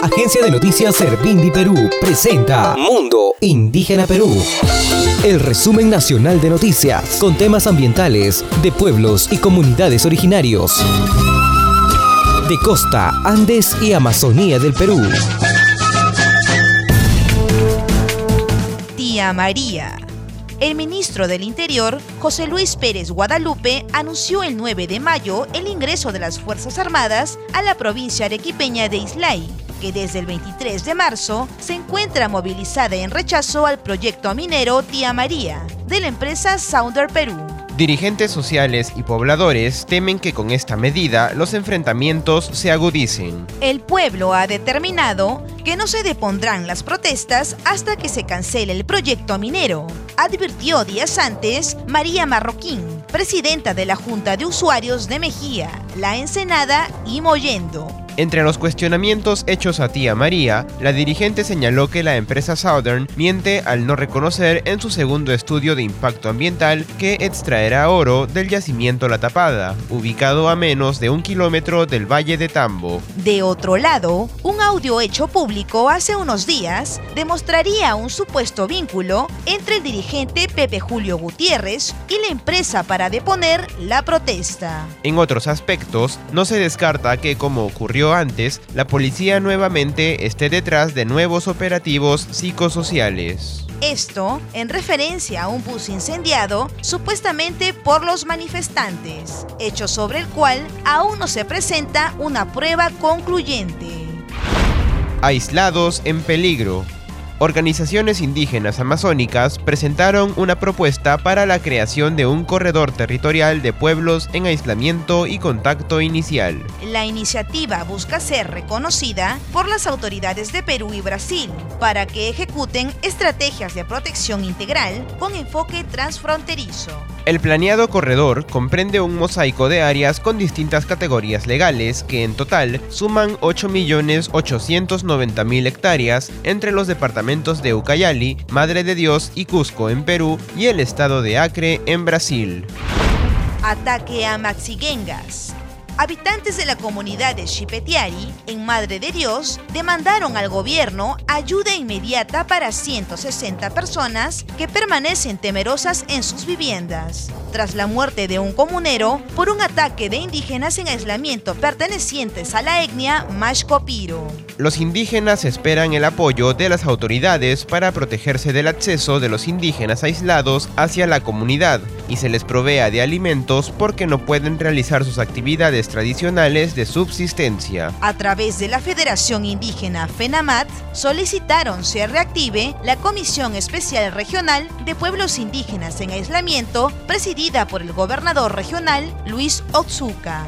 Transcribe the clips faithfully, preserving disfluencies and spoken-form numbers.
Agencia de Noticias Servindi Perú presenta Mundo Indígena Perú. El resumen nacional de noticias con temas ambientales de pueblos y comunidades originarios de costa, Andes y Amazonía del Perú. Tía María. El ministro del Interior, José Luis Pérez Guadalupe, anunció el nueve de mayo el ingreso de las Fuerzas Armadas a la provincia arequipeña de Islay, que desde el veintitrés de marzo se encuentra movilizada en rechazo al proyecto minero Tía María, de la empresa Sounder Perú. Dirigentes sociales y pobladores temen que con esta medida los enfrentamientos se agudicen. El pueblo ha determinado que no se depondrán las protestas hasta que se cancele el proyecto minero, advirtió días antes María Marroquín, presidenta de la Junta de Usuarios de Mejía, La Ensenada y Mollendo. Entre los cuestionamientos hechos a Tía María, la dirigente señaló que la empresa Southern miente al no reconocer en su segundo estudio de impacto ambiental que extraerá oro del yacimiento La Tapada, ubicado a menos de un kilómetro del Valle de Tambo. De otro lado, un audio hecho público hace unos días demostraría un supuesto vínculo entre el dirigente Pepe Julio Gutiérrez y la empresa para deponer la protesta. En otros aspectos, no se descarta que, como ocurrió antes, la policía nuevamente esté detrás de nuevos operativos psicosociales. Esto en referencia a un bus incendiado supuestamente por los manifestantes, hecho sobre el cual aún no se presenta una prueba concluyente. Aislados en peligro. Organizaciones indígenas amazónicas presentaron una propuesta para la creación de un corredor territorial de pueblos en aislamiento y contacto inicial. La iniciativa busca ser reconocida por las autoridades de Perú y Brasil para que ejecuten estrategias de protección integral con enfoque transfronterizo. El planeado corredor comprende un mosaico de áreas con distintas categorías legales que en total suman ocho millones ochocientos noventa mil hectáreas entre los departamentos de Ucayali, Madre de Dios y Cusco en Perú y el estado de Acre en Brasil. Ataque a Maxiguengas. Habitantes de la comunidad de Xipetiari, en Madre de Dios, demandaron al gobierno ayuda inmediata para ciento sesenta personas que permanecen temerosas en sus viviendas, tras la muerte de un comunero por un ataque de indígenas en aislamiento pertenecientes a la etnia Maxcopiro. Los indígenas esperan el apoyo de las autoridades para protegerse del acceso de los indígenas aislados hacia la comunidad y se les provea de alimentos porque no pueden realizar sus actividades tradicionales de subsistencia. A través de la Federación Indígena FENAMAT, solicitaron se reactive la Comisión Especial Regional de Pueblos Indígenas en Aislamiento, presidida por el gobernador regional Luis Otsuka.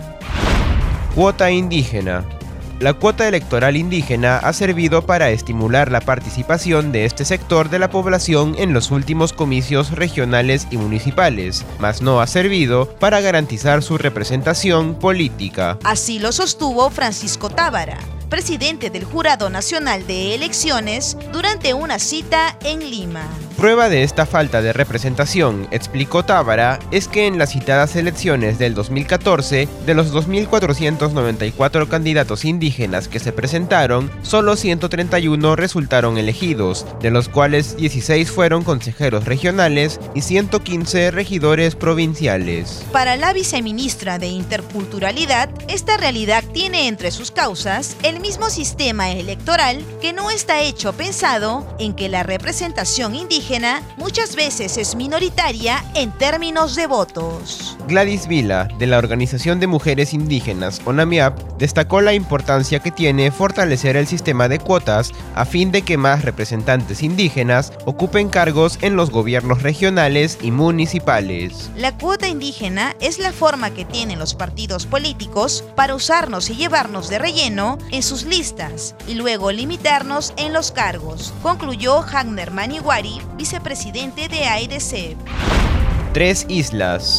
Cuota indígena. La cuota electoral indígena ha servido para estimular la participación de este sector de la población en los últimos comicios regionales y municipales, mas no ha servido para garantizar su representación política. Así lo sostuvo Francisco Tábara, presidente del Jurado Nacional de Elecciones, durante una cita en Lima. Prueba de esta falta de representación, explicó Tábara, es que en las citadas elecciones del dos mil catorce, de los dos mil cuatrocientos noventa y cuatro candidatos indígenas que se presentaron, solo ciento treinta y uno resultaron elegidos, de los cuales dieciséis fueron consejeros regionales y ciento quince regidores provinciales. Para la viceministra de Interculturalidad, esta realidad tiene entre sus causas el mismo sistema electoral que no está hecho pensado en que la representación indígena muchas veces es minoritaria en términos de votos. Gladys Vila, de la Organización de Mujeres Indígenas ONAMIAP, destacó la importancia que tiene fortalecer el sistema de cuotas a fin de que más representantes indígenas ocupen cargos en los gobiernos regionales y municipales. La cuota indígena es la forma que tienen los partidos políticos para usarnos y llevarnos de relleno en sus listas y luego limitarnos en los cargos, concluyó Hagner Maniwari, vicepresidente de A I D C. Tres islas.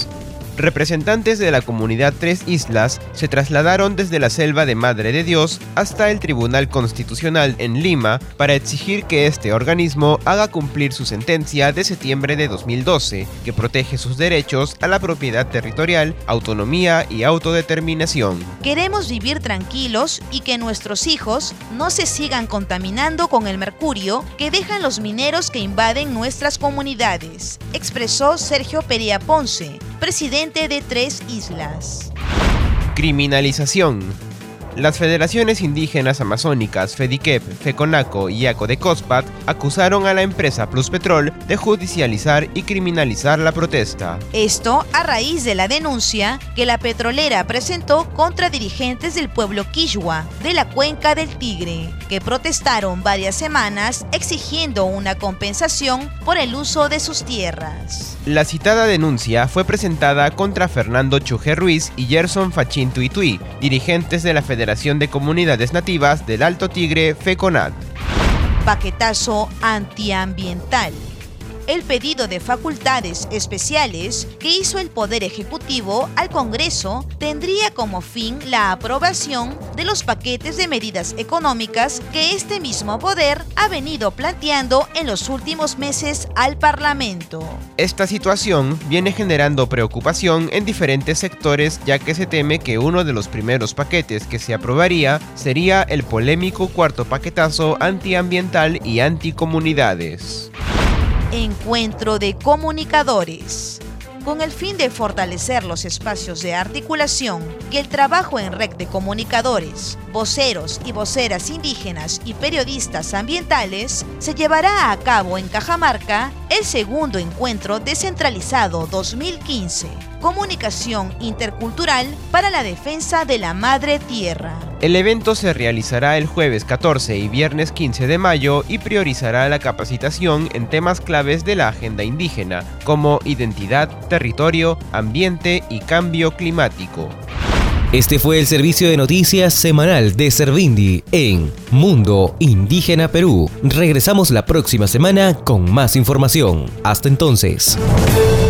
representantes de la comunidad Tres Islas se trasladaron desde la selva de Madre de Dios hasta el Tribunal Constitucional en Lima para exigir que este organismo haga cumplir su sentencia de septiembre de dos mil doce, que protege sus derechos a la propiedad territorial, autonomía y autodeterminación. Queremos vivir tranquilos y que nuestros hijos no se sigan contaminando con el mercurio que dejan los mineros que invaden nuestras comunidades, expresó Sergio Perea Ponce, presidente de Tres Islas. Criminalización. Las federaciones indígenas amazónicas FEDICEP, FECONACO y ACODECOSPAT acusaron a la empresa Pluspetrol de judicializar y criminalizar la protesta. Esto a raíz de la denuncia que la petrolera presentó contra dirigentes del pueblo Quichua de la Cuenca del Tigre, que protestaron varias semanas exigiendo una compensación por el uso de sus tierras. La citada denuncia fue presentada contra Fernando Chuje Ruiz y Gerson Fachín Tuitui, dirigentes de la Federación de Comunidades Nativas del Alto Tigre, FECONAT. Paquetazo antiambiental. El pedido de facultades especiales que hizo el Poder Ejecutivo al Congreso tendría como fin la aprobación de los paquetes de medidas económicas que este mismo poder ha venido planteando en los últimos meses al Parlamento. Esta situación viene generando preocupación en diferentes sectores, ya que se teme que uno de los primeros paquetes que se aprobaría sería el polémico cuarto paquetazo antiambiental y anticomunidades. Encuentro de comunicadores. Con el fin de fortalecer los espacios de articulación y el trabajo en red de comunicadores, voceros y voceras indígenas y periodistas ambientales, se llevará a cabo en Cajamarca el segundo encuentro descentralizado dos mil quince, Comunicación Intercultural para la Defensa de la Madre Tierra. El evento se realizará el jueves catorce y viernes quince de mayo y priorizará la capacitación en temas claves de la agenda indígena, como identidad, territorio, ambiente y cambio climático. Este fue el servicio de noticias semanal de Servindi en Mundo Indígena Perú. Regresamos la próxima semana con más información. Hasta entonces.